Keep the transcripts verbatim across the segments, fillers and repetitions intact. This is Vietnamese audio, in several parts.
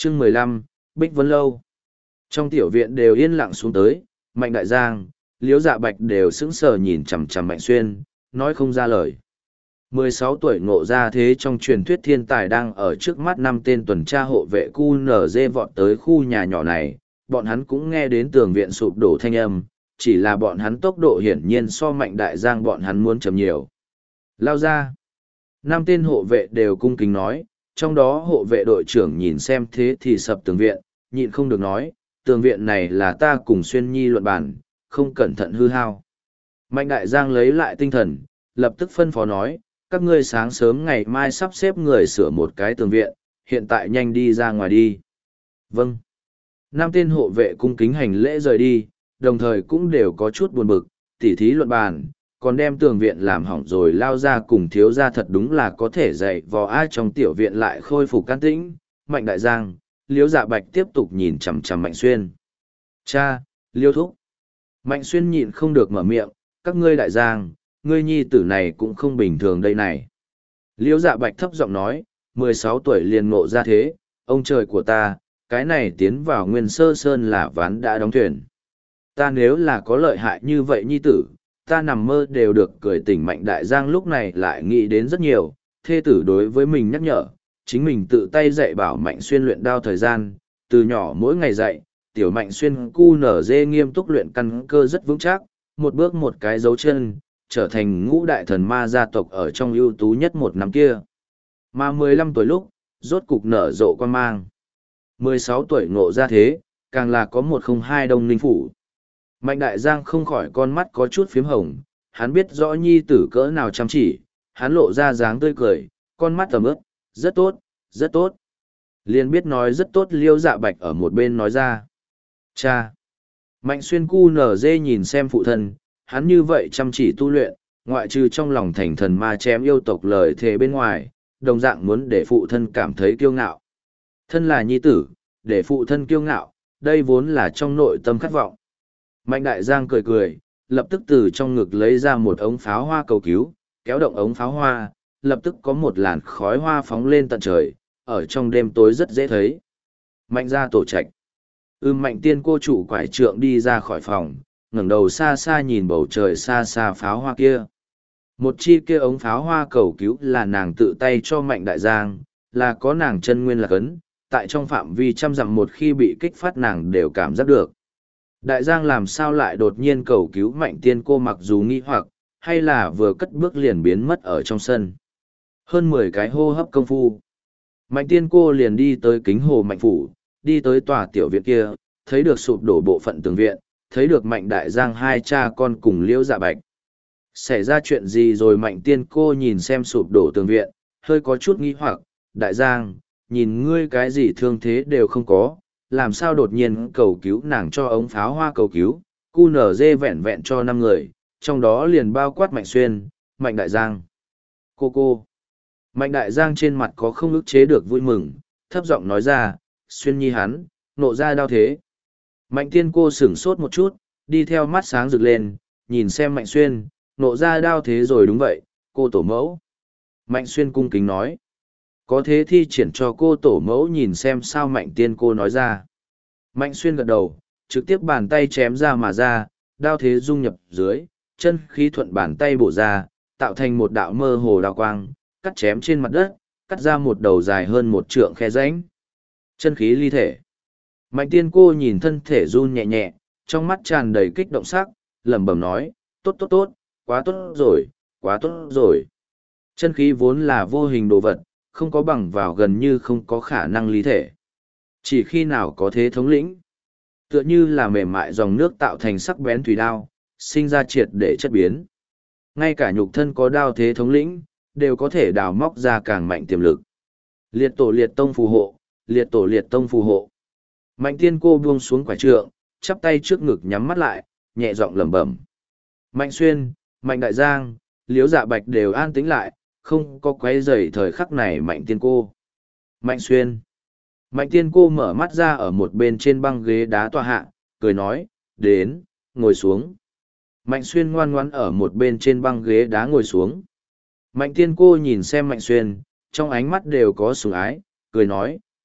chương mười lăm, Bích Vân Lâu. Trong tiểu viện đều yên lặng xuống tới, Mạnh Đại Giang, Liễu Dạ Bạch đều sững sờ nhìn chằm chằm Mạnh Xuyên, nói không ra lời. mười sáu tuổi ngộ ra thế trong truyền thuyết thiên tài đang ở trước mắt năm tên tuần tra hộ vệ cu nở dê vọt tới khu nhà nhỏ này, bọn hắn cũng nghe đến tường viện sụp đổ thanh âm, chỉ là bọn hắn tốc độ hiển nhiên so Mạnh Đại Giang bọn hắn muốn chậm nhiều. Lao ra. Năm tên hộ vệ đều cung kính nói, trong đó hộ vệ đội trưởng nhìn xem thế thì sập tường viện, nhịn không được nói, tường viện này là ta cùng Xuyên Nhi luận bản, không cẩn thận hư hao. Mạnh Đại Giang lấy lại tinh thần, lập tức phân phó nói, các ngươi sáng sớm ngày mai sắp xếp người sửa một cái tường viện, hiện tại nhanh đi ra ngoài đi. Vâng. Năm tên hộ vệ cung kính hành lễ rời đi, đồng thời cũng đều có chút buồn bực, tỉ thí luận bàn, còn đem tường viện làm hỏng rồi lao ra cùng thiếu ra thật đúng là có thể dạy vò ai trong tiểu viện lại khôi phục can tĩnh. Mạnh Đại Giang, Liễu Dạ Bạch tiếp tục nhìn chằm chằm Mạnh Xuyên. Cha, Liêu Thúc. Mạnh Xuyên nhịn không được mở miệng, các ngươi Đại Giang, ngươi nhi tử này cũng không bình thường đây này. Liễu Dạ Bạch thấp giọng nói, mười sáu tuổi liền ngộ ra thế, ông trời của ta, cái này tiến vào Nguyên Sơ Sơn là ván đã đóng thuyền. Ta nếu là có lợi hại như vậy nhi tử, ta nằm mơ đều được cười tỉnh. Mạnh Đại Giang lúc này lại nghĩ đến rất nhiều, thê tử đối với mình nhắc nhở, chính mình tự tay dạy bảo Mạnh Xuyên luyện đao thời gian, từ nhỏ mỗi ngày dạy, tiểu Mạnh Xuyên cu nở dê nghiêm túc luyện căn cơ rất vững chắc, một bước một cái dấu chân, trở thành ngũ đại thần ma gia tộc ở trong ưu tú nhất một năm kia. Mà mười lăm tuổi lúc, rốt cục nở rộ quan mang. mười sáu tuổi ngộ ra thế, càng là có một không hai đông ninh phủ. Mạnh Đại Giang không khỏi con mắt có chút phiếm hồng, hắn biết rõ nhi tử cỡ nào chăm chỉ, hắn lộ ra dáng tươi cười, con mắt tầm ướp, rất tốt, rất tốt. Liền biết nói rất tốt. Liễu Dạ Bạch ở một bên nói ra. Cha! Mạnh Xuyên cu nở dê nhìn xem phụ thân, hắn như vậy chăm chỉ tu luyện, ngoại trừ trong lòng thành thần ma chém yêu tộc lời thề bên ngoài, đồng dạng muốn để phụ thân cảm thấy kiêu ngạo. Thân là nhi tử, để phụ thân kiêu ngạo, đây vốn là trong nội tâm khát vọng. Mạnh Đại Giang cười cười, lập tức từ trong ngực lấy ra một ống pháo hoa cầu cứu, kéo động ống pháo hoa, lập tức có một làn khói hoa phóng lên tận trời, ở trong đêm tối rất dễ thấy. Mạnh ra tổ trạch. Ưm Mạnh Tiên cô chủ quải trượng đi ra khỏi phòng, ngẩng đầu xa xa nhìn bầu trời xa xa pháo hoa kia. Một chi kia ống pháo hoa cầu cứu là nàng tự tay cho Mạnh Đại Giang, là có nàng chân nguyên lạc ấn, tại trong phạm vi trăm dặm một khi bị kích phát nàng đều cảm giác được. Đại Giang làm sao lại đột nhiên cầu cứu Mạnh Tiên cô, mặc dù nghi hoặc, hay là vừa cất bước liền biến mất ở trong sân. Hơn mười cái hô hấp công phu. Mạnh Tiên cô liền đi tới kính hồ Mạnh Phủ, đi tới tòa tiểu viện kia, thấy được sụp đổ bộ phận tường viện, thấy được Mạnh Đại Giang hai cha con cùng Liễu Dạ Bạch. Xảy ra chuyện gì rồi? Mạnh Tiên cô nhìn xem sụp đổ tường viện, hơi có chút nghi hoặc. Đại Giang, nhìn ngươi cái gì thương thế đều không có, làm sao đột nhiên cầu cứu nàng cho ống pháo hoa cầu cứu, cu nở dê vẹn vẹn cho năm người, trong đó liền bao quát Mạnh Xuyên, Mạnh Đại Giang. Cô cô. Mạnh Đại Giang trên mặt có không ức chế được vui mừng, thấp giọng nói ra, Xuyên Nhi hắn, nộ ra đau thế. Mạnh Tiên cô sửng sốt một chút, đi theo mắt sáng rực lên, nhìn xem Mạnh Xuyên, nộ ra đau thế rồi. Đúng vậy, cô tổ mẫu. Mạnh Xuyên cung kính nói. Có thế thi triển cho cô tổ mẫu nhìn xem sao? Mạnh Tiên cô nói ra. Mạnh Xuyên gật đầu, trực tiếp bàn tay chém ra mà ra, đao thế dung nhập dưới, chân khí thuận bàn tay bổ ra, tạo thành một đạo mơ hồ đao quang, cắt chém trên mặt đất, cắt ra một đầu dài hơn một trượng khe rãnh. Chân khí ly thể. Mạnh Tiên cô nhìn thân thể run nhẹ nhẹ, trong mắt tràn đầy kích động sắc, lẩm bẩm nói, tốt tốt tốt, quá tốt rồi, quá tốt rồi. Chân khí vốn là vô hình đồ vật, không có bằng vào gần như không có khả năng ly thể. Chỉ khi nào có thế thống lĩnh, tựa như là mềm mại dòng nước tạo thành sắc bén thủy đao, sinh ra triệt để chất biến. Ngay cả nhục thân có đao thế thống lĩnh, đều có thể đào móc ra càng mạnh tiềm lực. Liệt tổ liệt tông phù hộ, liệt tổ liệt tông phù hộ. Mạnh Tiên cô buông xuống quả trượng, chắp tay trước ngực nhắm mắt lại, nhẹ giọng lẩm bẩm. Mạnh Xuyên, Mạnh Đại Giang, Liễu Dạ Bạch đều an tĩnh lại, không có quấy rầy thời khắc này Mạnh Tiên cô. Mạnh Xuyên. Mạnh Tiên cô mở mắt ra ở một bên trên băng ghế đá tọa hạ, cười nói, đến, ngồi xuống. Mạnh Xuyên ngoan ngoãn ở một bên trên băng ghế đá ngồi xuống. Mạnh Tiên cô nhìn xem Mạnh Xuyên, trong ánh mắt đều có sủng ái, cười nói,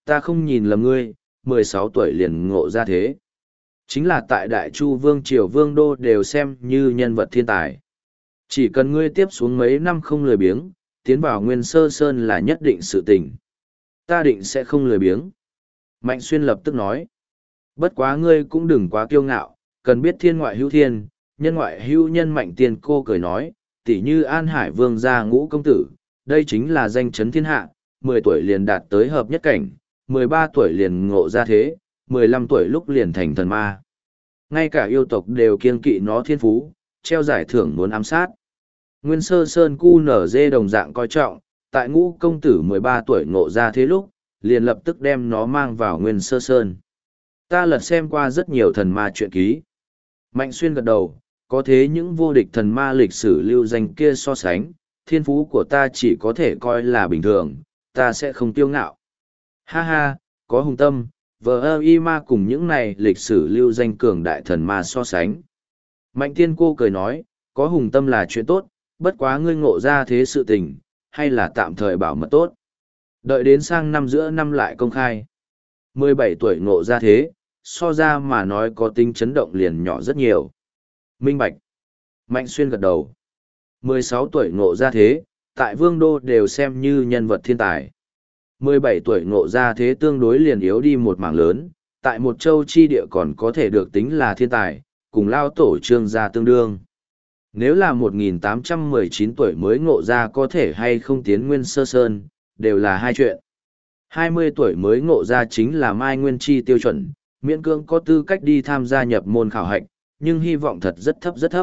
ta không nhìn lầm ngươi, mười sáu tuổi liền ngộ ra thế. Chính là tại Đại Chu Vương Triều Vương Đô đều xem như nhân vật thiên tài. Chỉ cần ngươi tiếp xuống mấy năm không lười biếng, tiến vào Nguyên Sơ Sơn là nhất định sự tình. Ta định sẽ không lười biếng. Mạnh Xuyên lập tức nói. Bất quá ngươi cũng đừng quá kiêu ngạo, cần biết thiên ngoại hữu thiên, nhân ngoại hữu nhân. Mạnh Tiên Cô cười nói, tỷ như An Hải Vương gia Ngũ công tử, đây chính là danh chấn thiên hạ, mười tuổi liền đạt tới hợp nhất cảnh, mười ba tuổi liền ngộ ra thế, mười lăm tuổi lúc liền thành thần ma. Ngay cả yêu tộc đều kiêng kỵ nó thiên phú, treo giải thưởng muốn ám sát. Nguyên Sơ Sơn cu nở dê đồng dạng coi trọng, tại Ngũ công tử mười ba tuổi ngộ ra thế lúc, liền lập tức đem nó mang vào Nguyên Sơ Sơn. Ta lật xem qua rất nhiều thần ma truyện ký. Mạnh Xuyên gật đầu, có thế những vô địch thần ma lịch sử lưu danh kia so sánh, thiên phú của ta chỉ có thể coi là bình thường, ta sẽ không tiêu ngạo. Ha ha, có hùng tâm, vờ ơ y ma cùng những này lịch sử lưu danh cường đại thần ma so sánh. Mạnh Tiên Cô cười nói, có hùng tâm là chuyện tốt, bất quá ngươi ngộ ra thế sự tình, hay là tạm thời bảo mật tốt. Đợi đến sang năm giữa năm lại công khai. mười bảy tuổi ngộ ra thế, so ra mà nói có tính chấn động liền nhỏ rất nhiều. Minh Bạch. Mạnh Xuyên gật đầu. mười sáu tuổi ngộ ra thế, tại Vương Đô đều xem như nhân vật thiên tài. mười bảy tuổi ngộ ra thế tương đối liền yếu đi một mảng lớn, tại một châu chi địa còn có thể được tính là thiên tài, cùng lao tổ Trương gia tương đương. Nếu là một nghìn tám trăm mười chín tuổi mới ngộ ra có thể hay không tiến Nguyên Sơ Sơn, đều là hai chuyện. hai mươi tuổi mới ngộ ra chính là Mai Nguyên Chi tiêu chuẩn, miễn cưỡng có tư cách đi tham gia nhập môn khảo hạch, nhưng hy vọng thật rất thấp rất thấp.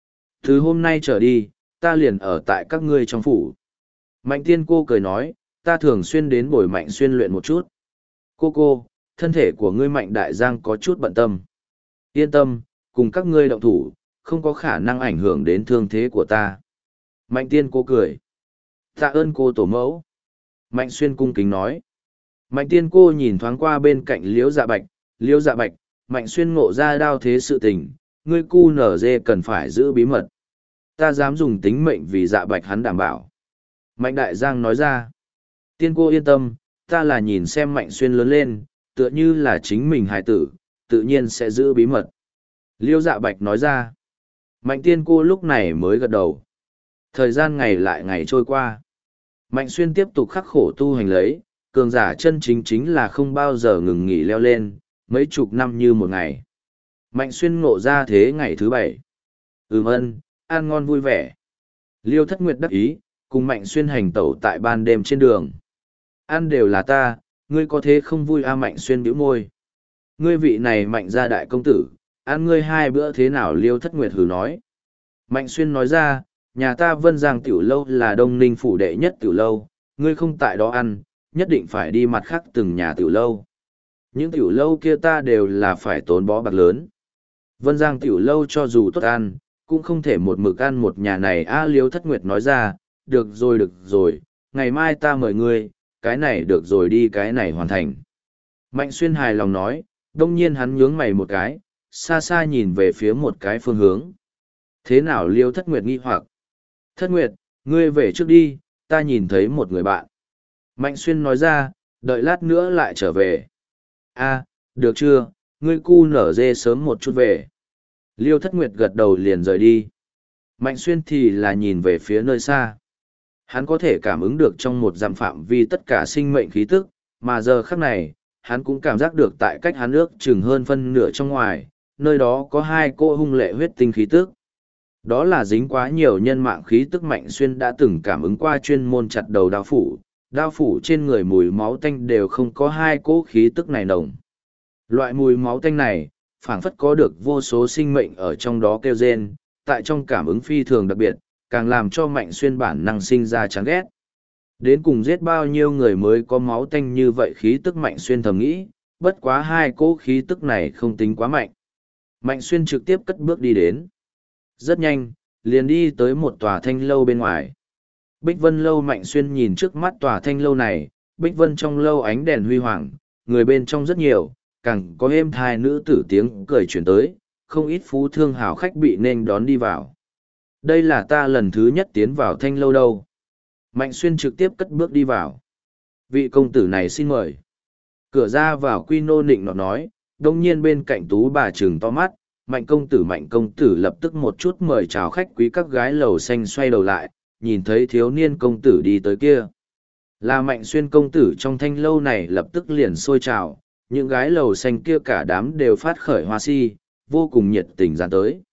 Từ hôm nay trở đi, ta liền ở tại các ngươi trong phủ. Mạnh Tiên Cô cười nói, ta thường xuyên đến bồi Mạnh Xuyên luyện một chút. Cô cô, thân thể của ngươi Mạnh Đại Giang có chút bận tâm. Yên tâm, cùng các ngươi động thủ, không có khả năng ảnh hưởng đến thương thế của ta. Mạnh Tiên Cô cười. Tạ ơn cô tổ mẫu. Mạnh Xuyên cung kính nói. Mạnh Tiên Cô nhìn thoáng qua bên cạnh Liễu Dạ Bạch, Liễu Dạ Bạch, Mạnh Xuyên ngộ ra đao thế sự tình, ngươi cu nở dê cần phải giữ bí mật. Ta dám dùng tính mệnh vì Dạ Bạch hắn đảm bảo. Mạnh Đại Giang nói ra. Tiên Cô yên tâm, ta là nhìn xem Mạnh Xuyên lớn lên, tựa như là chính mình hài tử, tự nhiên sẽ giữ bí mật. Liễu Dạ Bạch nói ra. Mạnh Tiên Cô lúc này mới gật đầu. Thời gian ngày lại ngày trôi qua. Mạnh Xuyên tiếp tục khắc khổ tu hành lấy, cường giả chân chính chính là không bao giờ ngừng nghỉ leo lên, mấy chục năm như một ngày. Mạnh Xuyên ngộ ra thế ngày thứ bảy. Ừm ân, ăn ngon vui vẻ. Liêu Thất Nguyệt đắc ý, cùng Mạnh Xuyên hành tẩu tại ban đêm trên đường. Ăn đều là ta, ngươi có thế không vui a? Mạnh Xuyên bĩu môi. Ngươi vị này Mạnh gia đại công tử, ăn ngươi hai bữa thế nào? Liêu Thất Nguyệt hừ nói. Mạnh Xuyên nói ra, nhà ta Vân Giang tiểu lâu là Đông Ninh phủ đệ nhất tiểu lâu, ngươi không tại đó ăn, nhất định phải đi mặt khác từng nhà tiểu lâu. Những tiểu lâu kia ta đều là phải tốn bó bạc lớn. Vân Giang tiểu lâu cho dù tốt ăn, cũng không thể một mực ăn một nhà này a. Liêu Thất Nguyệt nói ra, được rồi được rồi, ngày mai ta mời ngươi, cái này được rồi đi cái này hoàn thành. Mạnh Xuyên hài lòng nói, đông nhiên hắn nhướng mày một cái, xa xa nhìn về phía một cái phương hướng. Thế nào? Liêu Thất Nguyệt nghi hoặc. Thất Nguyệt, ngươi về trước đi, ta nhìn thấy một người bạn. Mạnh Xuyên nói ra, đợi lát nữa lại trở về. A, được chưa, ngươi cu nở dê sớm một chút về. Liêu Thất Nguyệt gật đầu liền rời đi. Mạnh Xuyên thì là nhìn về phía nơi xa. Hắn có thể cảm ứng được trong một dặm phạm vi tất cả sinh mệnh khí tức, mà giờ khắc này, hắn cũng cảm giác được tại cách hắn ước chừng hơn phân nửa trong ngoài, nơi đó có hai cô hung lệ huyết tinh khí tức. Đó là dính quá nhiều nhân mạng khí tức. Mạnh Xuyên đã từng cảm ứng qua chuyên môn chặt đầu đao phủ, đao phủ trên người mùi máu tanh đều không có hai cỗ khí tức này nồng. Loại mùi máu tanh này, phảng phất có được vô số sinh mệnh ở trong đó kêu rên, tại trong cảm ứng phi thường đặc biệt, càng làm cho Mạnh Xuyên bản năng sinh ra chán ghét. Đến cùng giết bao nhiêu người mới có máu tanh như vậy khí tức? Mạnh Xuyên thầm nghĩ, bất quá hai cỗ khí tức này không tính quá mạnh. Mạnh Xuyên trực tiếp cất bước đi đến. Rất nhanh, liền đi tới một tòa thanh lâu bên ngoài. Bích Vân Lâu. Mạnh Xuyên nhìn trước mắt tòa thanh lâu này, Bích Vân trong lâu ánh đèn huy hoàng, người bên trong rất nhiều, càng có êm thai nữ tử tiếng cười chuyển tới, không ít phú thương hào khách bị nên đón đi vào. Đây là ta lần thứ nhất tiến vào thanh lâu đâu. Mạnh Xuyên trực tiếp cất bước đi vào. Vị công tử này xin mời. Cửa ra vào quy nô nịnh nọt nói, đông nhiên bên cạnh tú bà trừng to mắt, mạnh công tử mạnh công tử lập tức một chút mời chào khách quý các gái lầu xanh xoay đầu lại, nhìn thấy thiếu niên công tử đi tới kia. Là Mạnh Xuyên công tử trong thanh lâu này lập tức liền sôi trào, những gái lầu xanh kia cả đám đều phát khởi hoa si, vô cùng nhiệt tình dàn tới.